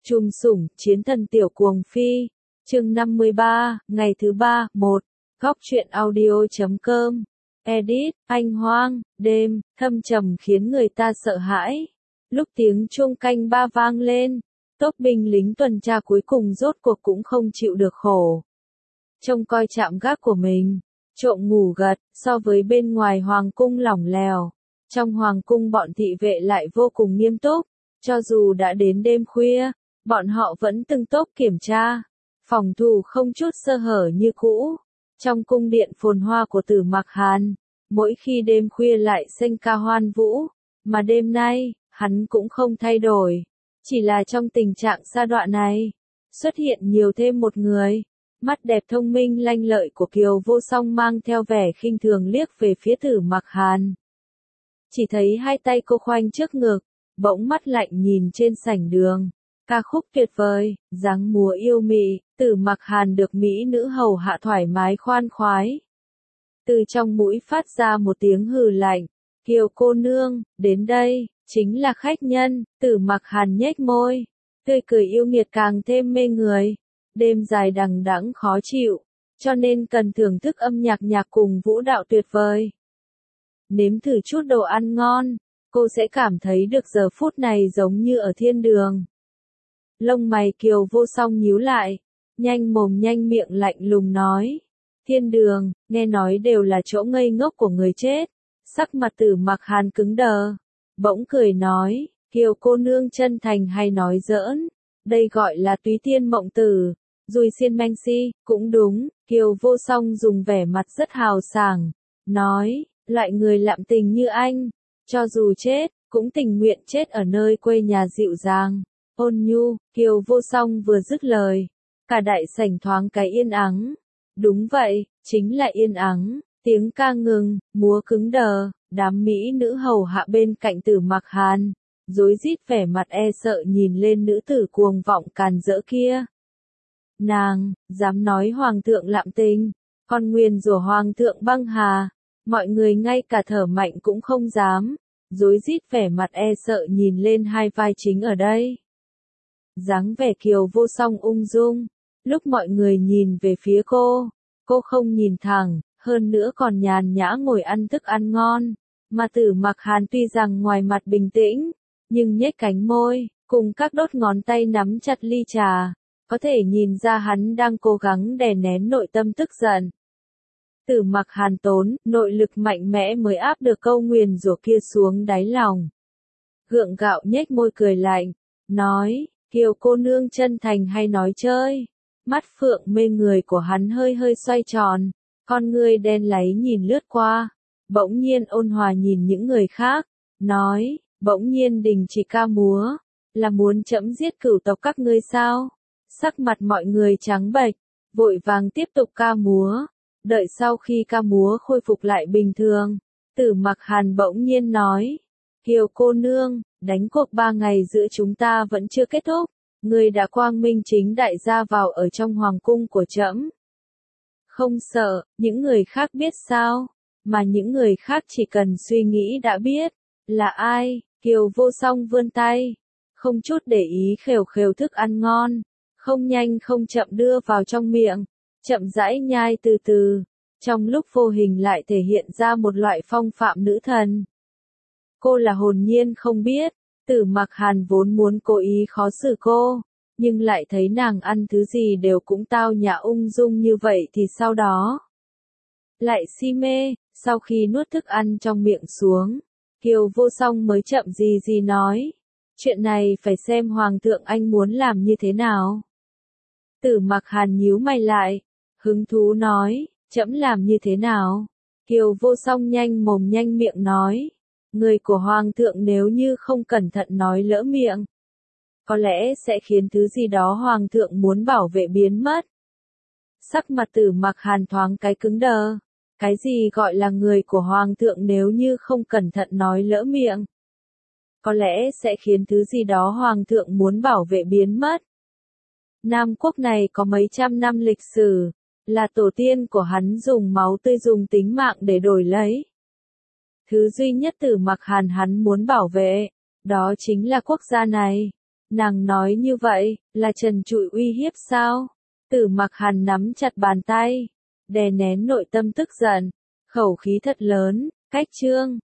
Trùm sủng, chiến thần tiểu cuồng phi. Chương 53, ngày thứ 3, 1. Góc truyện audio.com. Edit, anh hoang, đêm, thâm trầm khiến người ta sợ hãi. Lúc tiếng chuông canh ba vang lên, tốp binh lính tuần tra cuối cùng rốt cuộc cũng không chịu được khổ. Trông coi trạm gác của mình, trộm ngủ gật, so với bên ngoài hoàng cung lỏng lẻo. Trong hoàng cung bọn thị vệ lại vô cùng nghiêm túc, cho dù đã đến đêm khuya, bọn họ vẫn từng tốp kiểm tra, phòng thủ không chút sơ hở như cũ. Trong cung điện phồn hoa của Tử Mặc Hàn, mỗi khi đêm khuya lại sinh ca hoan vũ, mà đêm nay, hắn cũng không thay đổi. Chỉ là trong tình trạng sa đọa này, xuất hiện nhiều thêm một người. Mắt đẹp thông minh lanh lợi của Kiều Vô Song mang theo vẻ khinh thường liếc về phía Tử Mặc Hàn. Chỉ thấy hai tay cô khoanh trước ngực, bỗng mắt lạnh nhìn trên sảnh đường. Ca khúc tuyệt vời, dáng múa yêu mị, Tử Mặc Hàn được mỹ nữ hầu hạ thoải mái khoan khoái. Từ trong mũi phát ra một tiếng hừ lạnh, Kiều cô nương, đến đây, chính là khách nhân. Tử Mặc Hàn nhếch môi, tươi cười yêu nghiệt càng thêm mê người. Đêm dài đằng đẵng khó chịu, cho nên cần thưởng thức âm nhạc cùng vũ đạo tuyệt vời. Nếm thử chút đồ ăn ngon, cô sẽ cảm thấy được giờ phút này giống như ở thiên đường. Lông mày Kiều Vô Song nhíu lại, nhanh mồm nhanh miệng lạnh lùng nói. Thiên đường, nghe nói đều là chỗ ngây ngốc của người chết. Sắc mặt Tử Mặc Hàn cứng đờ, bỗng cười nói, Kiều cô nương chân thành hay nói giỡn, đây gọi là túy tiên mộng tử, dùi xiên manh si, cũng đúng. Kiều Vô Song dùng vẻ mặt rất hào sảng, nói, loại người lạm tình như anh, cho dù chết, cũng tình nguyện chết ở nơi quê nhà dịu dàng, ôn nhu. Kiều Vô Song vừa dứt lời, cả đại sảnh thoáng cái yên ắng. Đúng vậy, chính là yên ắng, tiếng ca ngừng, múa cứng đờ, đám mỹ nữ hầu hạ bên cạnh Tử Mặc Hàn, rối rít vẻ mặt e sợ nhìn lên nữ tử cuồng vọng càn rỡ kia. Nàng, dám nói hoàng thượng lạm tình, còn nguyền rủa hoàng thượng băng hà, mọi người ngay cả thở mạnh cũng không dám, rối rít vẻ mặt e sợ nhìn lên hai vai chính ở đây. Dáng vẻ Kiều Vô Song ung dung, lúc mọi người nhìn về phía cô không nhìn thẳng, hơn nữa còn nhàn nhã ngồi ăn thức ăn ngon, mà Tử Mặc Hàn tuy rằng ngoài mặt bình tĩnh, nhưng nhếch cánh môi, cùng các đốt ngón tay nắm chặt ly trà, có thể nhìn ra hắn đang cố gắng đè nén nội tâm tức giận. Tử Mặc Hàn tốn nội lực mạnh mẽ mới áp được câu nguyền rủa kia xuống đáy lòng. Gượng gạo nhếch môi cười lạnh, nói, Kiều cô nương chân thành hay nói chơi. Mắt phượng mê người của hắn hơi hơi xoay tròn, con ngươi đen láy nhìn lướt qua, bỗng nhiên ôn hòa nhìn những người khác, nói, bỗng nhiên đình chỉ ca múa, là muốn chẫm giết cửu tộc các ngươi sao? Sắc mặt mọi người trắng bệch, vội vàng tiếp tục ca múa. Đợi sau khi ca múa khôi phục lại bình thường, Tử Mặc Hàn bỗng nhiên nói, Kiều cô nương, đánh cuộc 3 ngày giữa chúng ta vẫn chưa kết thúc, ngươi đã quang minh chính đại ra vào ở trong hoàng cung của trẫm. Không sợ, những người khác biết sao, mà những người khác chỉ cần suy nghĩ đã biết, là ai. Kiều Vô Song vươn tay, không chút để ý khều khều thức ăn ngon, không nhanh không chậm đưa vào trong miệng, chậm rãi nhai từ từ, trong lúc vô hình lại thể hiện ra một loại phong phạm nữ thần. Cô là hồn nhiên không biết, Tử Mặc Hàn vốn muốn cố ý khó xử cô, nhưng lại thấy nàng ăn thứ gì đều cũng tao nhã ung dung như vậy thì sau đó lại si mê. Sau khi nuốt thức ăn trong miệng xuống, Kiều Vô Song mới chậm gì nói, chuyện này phải xem hoàng thượng anh muốn làm như thế nào. Tử Mặc Hàn nhíu mày lại, hứng thú nói, trẫm làm như thế nào? Kiều Vô Song nhanh mồm nhanh miệng nói, người của hoàng thượng nếu như không cẩn thận nói lỡ miệng, có lẽ sẽ khiến thứ gì đó hoàng thượng muốn bảo vệ biến mất. Sắc mặt Tử Mặc Hàn thoáng cái cứng đờ, cái gì gọi là người của hoàng thượng nếu như không cẩn thận nói lỡ miệng, có lẽ sẽ khiến thứ gì đó hoàng thượng muốn bảo vệ biến mất. Nam quốc này có mấy trăm năm lịch sử, là tổ tiên của hắn dùng máu tươi dùng tính mạng để đổi lấy. Thứ duy nhất Tử Mặc Hàn hắn muốn bảo vệ, đó chính là quốc gia này. Nàng nói như vậy, là trần trụi uy hiếp sao? Tử Mặc Hàn nắm chặt bàn tay, đè nén nội tâm tức giận, khẩu khí thật lớn, cách Trương